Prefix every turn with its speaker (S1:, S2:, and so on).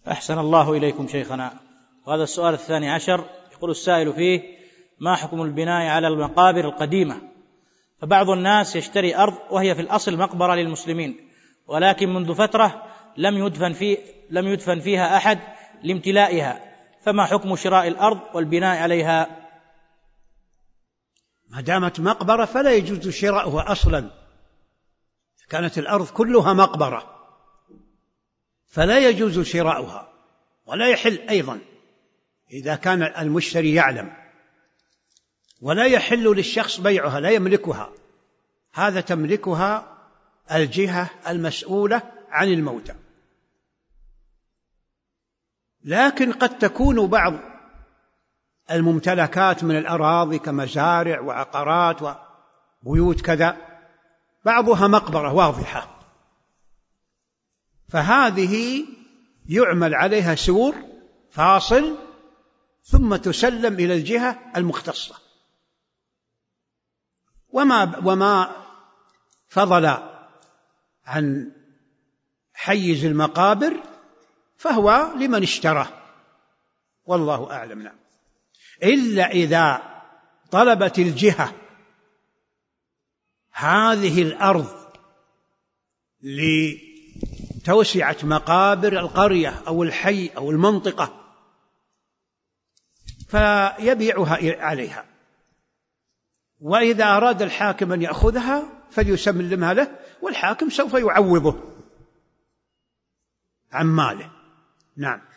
S1: أحسن الله إليكم شيخنا. وهذا السؤال 12 يقول السائل فيه: ما حكم البناء على المقابر القديمة؟ فبعض الناس يشتري أرض وهي في الأصل مقبرة للمسلمين، ولكن منذ فترة لم يدفن فيها أحد لامتلائها، فما حكم شراء الأرض والبناء عليها؟
S2: ما دامت مقبرة فلا يجوز شراؤها أصلا. كانت الأرض كلها مقبرة فلا يجوز شراؤها، ولا يحل أيضا إذا كان المشتري يعلم، ولا يحل للشخص بيعها، لا يملكها، هذا تملكها الجهة المسؤولة عن الموتى. لكن قد تكون بعض الممتلكات من الأراضي كمزارع وعقارات وبيوت كذا بعضها مقبرة واضحة، فهذه يعمل عليها سور فاصل ثم تسلم إلى الجهة المختصة. وما فضل عن حيز المقابر فهو لمن اشتراه، والله أعلم. نعم. إلا إذا طلبت الجهة هذه الأرض لتوسعة مقابر القرية أو الحي أو المنطقة فيبيعها عليها، وإذا أراد الحاكم أن يأخذها فليسلمها له، والحاكم سوف يعوضه عن ماله. نعم.